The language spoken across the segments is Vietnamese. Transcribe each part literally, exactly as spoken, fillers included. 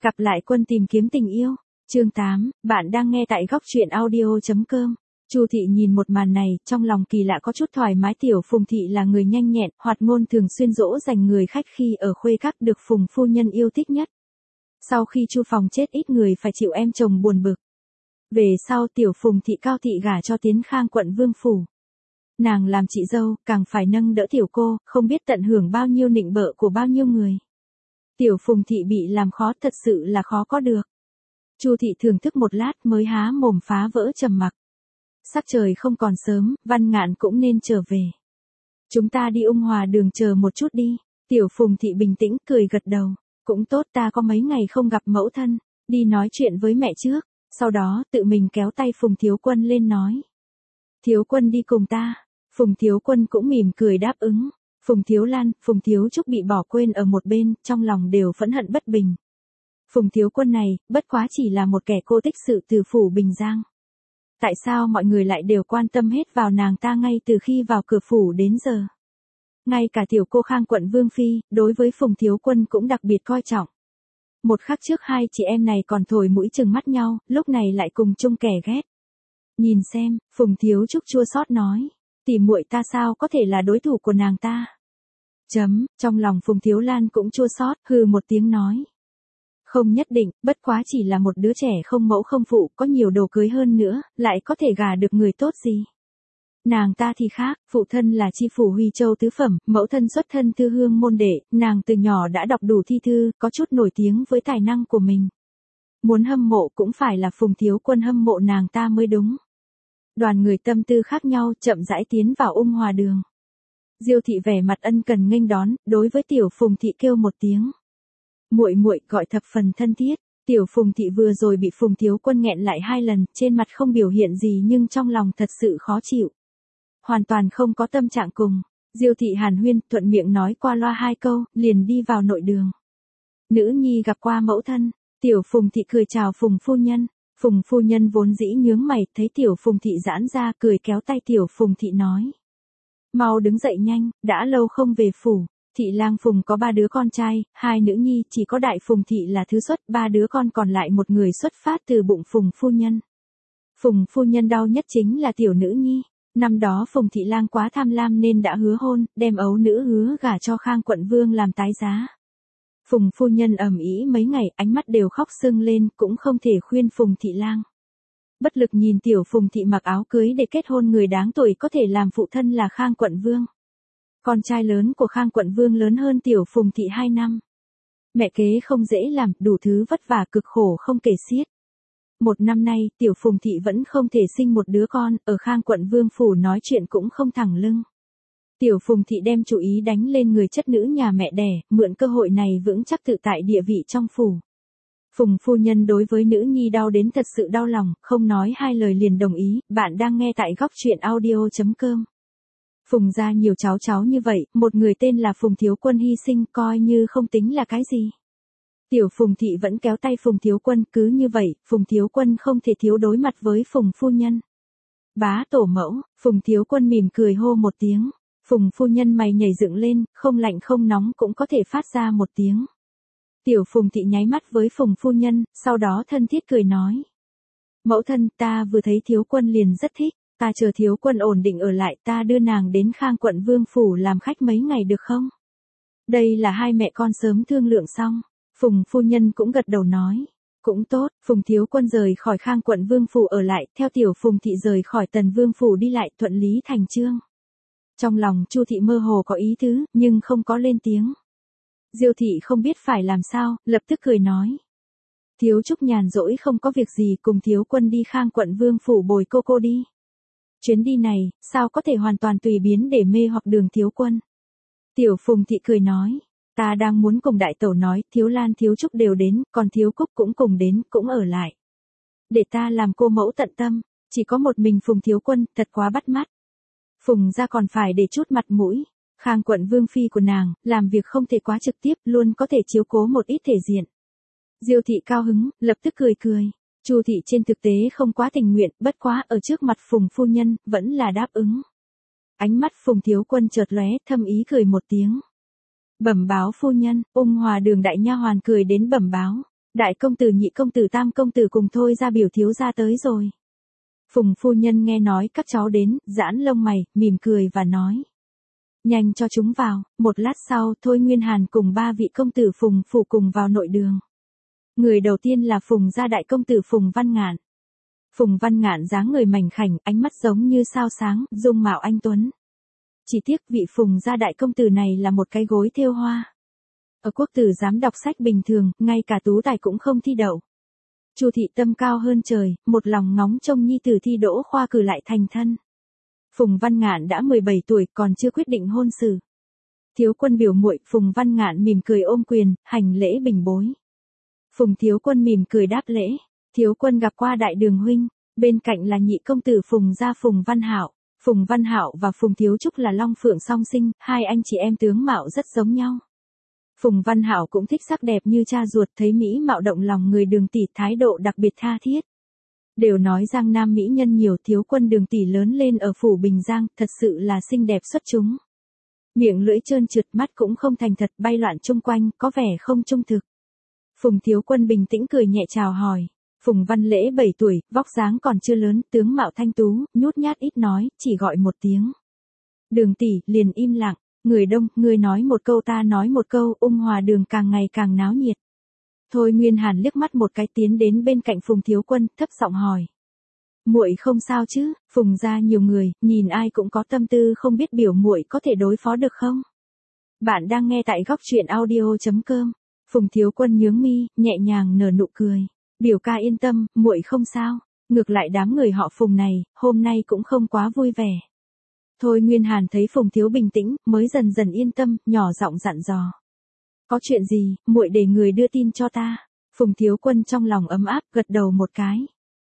Cặp lại quân tìm kiếm tình yêu. Chương tám, bạn đang nghe tại góc truyện audio chấm com. Chu Thị nhìn một màn này, trong lòng kỳ lạ có chút thoải mái. Tiểu Phùng Thị là người nhanh nhẹn, hoạt ngôn, thường xuyên dỗ dành người khách khi ở khuê các, được Phùng phu nhân yêu thích nhất. Sau khi Chu Phòng chết, ít người phải chịu em chồng buồn bực. Về sau Tiểu Phùng Thị cao thị gả cho tiến Khang quận Vương phủ. Nàng làm chị dâu, càng phải nâng đỡ tiểu cô, không biết tận hưởng bao nhiêu nịnh bợ của bao nhiêu người. Tiểu Phùng Thị bị làm khó, thật sự là khó có được. Chu Thị thưởng thức một lát mới há mồm phá vỡ trầm mặc. Sắc trời không còn sớm, Văn Ngạn cũng nên trở về. Chúng ta đi Ung Hòa Đường chờ một chút đi. Tiểu Phùng Thị bình tĩnh cười gật đầu. Cũng tốt, ta có mấy ngày không gặp mẫu thân, đi nói chuyện với mẹ trước. Sau đó tự mình kéo tay Phùng Thiếu Quân lên nói. Thiếu Quân đi cùng ta. Phùng Thiếu Quân cũng mỉm cười đáp ứng. Phùng Thiếu Lan, Phùng Thiếu Trúc bị bỏ quên ở một bên, trong lòng đều phẫn hận bất bình. Phùng Thiếu Quân này, bất quá chỉ là một kẻ cô tích sự từ phủ Bình Giang. Tại sao mọi người lại đều quan tâm hết vào nàng ta ngay từ khi vào cửa phủ đến giờ? Ngay cả tiểu cô Khang quận Vương Phi, đối với Phùng Thiếu Quân cũng đặc biệt coi trọng. Một khắc trước hai chị em này còn thổi mũi chừng mắt nhau, lúc này lại cùng chung kẻ ghét. Nhìn xem, Phùng Thiếu Trúc chua xót nói. Tỷ muội ta sao có thể là đối thủ của nàng ta? Chấm, trong lòng Phùng Thiếu Lan cũng chua xót, hừ một tiếng nói. Không nhất định, bất quá chỉ là một đứa trẻ không mẫu không phụ, có nhiều đồ cưới hơn nữa, lại có thể gả được người tốt gì. Nàng ta thì khác, phụ thân là chi phủ Huy Châu tứ phẩm, mẫu thân xuất thân thư hương môn đệ, nàng từ nhỏ đã đọc đủ thi thư, có chút nổi tiếng với tài năng của mình. Muốn hâm mộ cũng phải là Phùng Thiếu Quân hâm mộ nàng ta mới đúng. Đoàn người tâm tư khác nhau chậm rãi tiến vào Ung Hòa Đường. Diêu Thị vẻ mặt ân cần nghênh đón, đối với Tiểu Phùng Thị kêu một tiếng. Muội muội, gọi thập phần thân thiết. Tiểu Phùng Thị vừa rồi bị Phùng Thiếu Quân nghẹn lại hai lần, trên mặt không biểu hiện gì nhưng trong lòng thật sự khó chịu. Hoàn toàn không có tâm trạng cùng. Diêu Thị hàn huyên, thuận miệng nói qua loa hai câu, liền đi vào nội đường. Nữ nhi gặp qua mẫu thân. Tiểu Phùng Thị cười chào Phùng phu nhân. Phùng phu nhân vốn dĩ nhướng mày, thấy Tiểu Phùng Thị giãn ra, cười kéo tay Tiểu Phùng Thị nói. Mau đứng dậy nhanh, đã lâu không về phủ. Thị lang Phùng có ba đứa con trai, hai nữ nhi, chỉ có đại Phùng Thị là thứ xuất, ba đứa con còn lại một người xuất phát từ bụng Phùng phu nhân. Phùng phu nhân đau nhất chính là tiểu nữ nhi. Năm đó Phùng Thị lang quá tham lam nên đã hứa hôn, đem ấu nữ hứa gả cho Khang quận Vương làm tái giá. Phùng phu nhân ầm ĩ mấy ngày, ánh mắt đều khóc sưng lên, cũng không thể khuyên Phùng Thị lang. Bất lực nhìn tiểu Phùng Thị mặc áo cưới để kết hôn người đáng tuổi có thể làm phụ thân là Khang quận Vương. Con trai lớn của Khang quận Vương lớn hơn tiểu Phùng Thị hai năm. Mẹ kế không dễ làm, đủ thứ vất vả cực khổ không kể xiết. Một năm nay, tiểu Phùng Thị vẫn không thể sinh một đứa con, ở Khang quận Vương phủ nói chuyện cũng không thẳng lưng. Tiểu Phùng Thị đem chú ý đánh lên người chất nữ nhà mẹ đẻ, mượn cơ hội này vững chắc tự tại địa vị trong phủ. Phùng phu nhân đối với nữ nhi đau đến thật sự đau lòng, không nói hai lời liền đồng ý. Bạn đang nghe tại góc truyện audio chấm com. Phùng gia nhiều cháu cháu như vậy, một người tên là Phùng Thiếu Quân hy sinh coi như không tính là cái gì. Tiểu Phùng Thị vẫn kéo tay Phùng Thiếu Quân, cứ như vậy, Phùng Thiếu Quân không thể thiếu đối mặt với Phùng phu nhân. Bá tổ mẫu, Phùng Thiếu Quân mỉm cười hô một tiếng. Phùng phu nhân mày nhảy dựng lên, không lạnh không nóng cũng có thể phát ra một tiếng. Tiểu Phùng Thị nháy mắt với Phùng phu nhân, sau đó thân thiết cười nói. Mẫu thân, ta vừa thấy Thiếu Quân liền rất thích, ta chờ Thiếu Quân ổn định ở lại, ta đưa nàng đến Khang quận Vương phủ làm khách mấy ngày được không? Đây là hai mẹ con sớm thương lượng xong. Phùng phu nhân cũng gật đầu nói. Cũng tốt, Phùng Thiếu Quân rời khỏi Khang quận Vương phủ ở lại, theo Tiểu Phùng Thị rời khỏi Tần Vương phủ đi lại, thuận lý thành chương. Trong lòng Chu Thị mơ hồ có ý tứ, nhưng không có lên tiếng. Diêu Thị không biết phải làm sao, lập tức cười nói. Thiếu Trúc nhàn rỗi không có việc gì, cùng Thiếu Quân đi Khang quận Vương phủ bồi cô cô đi. Chuyến đi này, sao có thể hoàn toàn tùy biến để mê hoặc Đường Thiếu Quân. Tiểu Phùng Thị cười nói. Ta đang muốn cùng đại tẩu nói, Thiếu Lan Thiếu Trúc đều đến, còn Thiếu Cúc cũng cùng đến, cũng ở lại. Để ta làm cô mẫu tận tâm, chỉ có một mình Phùng Thiếu Quân, thật quá bắt mắt. Phùng gia còn phải để chút mặt mũi. Khang quận Vương phi của nàng, làm việc không thể quá trực tiếp, luôn có thể chiếu cố một ít thể diện. Diêu Thị cao hứng, lập tức cười cười. Chu Thị trên thực tế không quá tình nguyện, bất quá ở trước mặt Phùng phu nhân, vẫn là đáp ứng. Ánh mắt Phùng Thiếu Quân chợt lóe, thâm ý cười một tiếng. Bẩm báo phu nhân, Ung Hòa Đường đại nha hoàn cười đến bẩm báo. Đại công tử, nhị công tử, tam công tử cùng thôi ra biểu thiếu gia tới rồi. Phùng phu nhân nghe nói các cháu đến, giãn lông mày, mỉm cười và nói. Nhanh cho chúng vào. Một lát sau, Thôi Nguyên Hàn cùng ba vị công tử Phùng phủ cùng vào nội đường. Người đầu tiên là Phùng gia đại công tử Phùng Văn Ngạn. Phùng Văn Ngạn dáng người mảnh khảnh, ánh mắt giống như sao sáng, dung mạo anh tuấn. Chỉ tiếc vị Phùng gia đại công tử này là một cái gối thêu hoa. Ở quốc tử giám đọc sách bình thường, ngay cả tú tài cũng không thi đậu. Chu thị tâm cao hơn trời, một lòng ngóng trông nhi tử thi đỗ khoa cử lại thành thân. Phùng Văn Ngạn đã mười bảy tuổi, còn chưa quyết định hôn sự. Thiếu quân biểu muội. Phùng Văn Ngạn mỉm cười ôm quyền, hành lễ bình bối. Phùng thiếu quân mỉm cười đáp lễ. Thiếu quân gặp qua đại đường huynh, bên cạnh là nhị công tử Phùng gia Phùng Văn Hạo. Phùng Văn Hạo và Phùng Thiếu Trúc là long phượng song sinh, hai anh chị em tướng mạo rất giống nhau. Phùng Văn Hạo cũng thích sắc đẹp như cha ruột, thấy mỹ mạo động lòng người Đường tỷ, thái độ đặc biệt tha thiết. Đều nói Giang Nam mỹ nhân nhiều, thiếu quân Đường tỷ lớn lên ở phủ Bình Giang, thật sự là xinh đẹp xuất chúng. Miệng lưỡi trơn trượt, mắt cũng không thành thật, bay loạn chung quanh, có vẻ không trung thực. Phùng thiếu quân bình tĩnh cười nhẹ chào hỏi. Phùng Văn Lễ bảy tuổi, vóc dáng còn chưa lớn, tướng mạo thanh tú, nhút nhát ít nói, chỉ gọi một tiếng. Đường tỷ, liền im lặng. Người đông, người nói một câu ta nói một câu, ung hòa đường càng ngày càng náo nhiệt. Thôi Nguyên Hàn liếc mắt một cái tiến đến bên cạnh Phùng thiếu quân, thấp giọng hỏi. Muội không sao chứ? Phùng gia nhiều người, nhìn ai cũng có tâm tư, không biết biểu muội có thể đối phó được không? Bạn đang nghe tại góc truyện audio chấm com. Phùng thiếu quân nhướng mi, nhẹ nhàng nở nụ cười. Biểu ca yên tâm, muội không sao. Ngược lại đám người họ Phùng này, hôm nay cũng không quá vui vẻ. Thôi Nguyên Hàn thấy Phùng thiếu bình tĩnh, mới dần dần yên tâm, nhỏ giọng dặn dò. Có chuyện gì, muội để người đưa tin cho ta. Phùng thiếu quân trong lòng ấm áp, gật đầu một cái.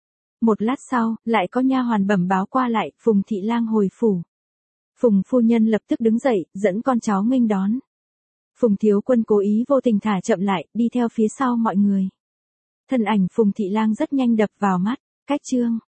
Một lát sau, lại có nha hoàn bẩm báo qua lại, Phùng thị lang hồi phủ. Phùng phu nhân lập tức đứng dậy, dẫn con cháu nghênh đón. Phùng thiếu quân cố ý vô tình thả chậm lại, đi theo phía sau mọi người. Thân ảnh Phùng thị lang rất nhanh đập vào mắt. Cách chương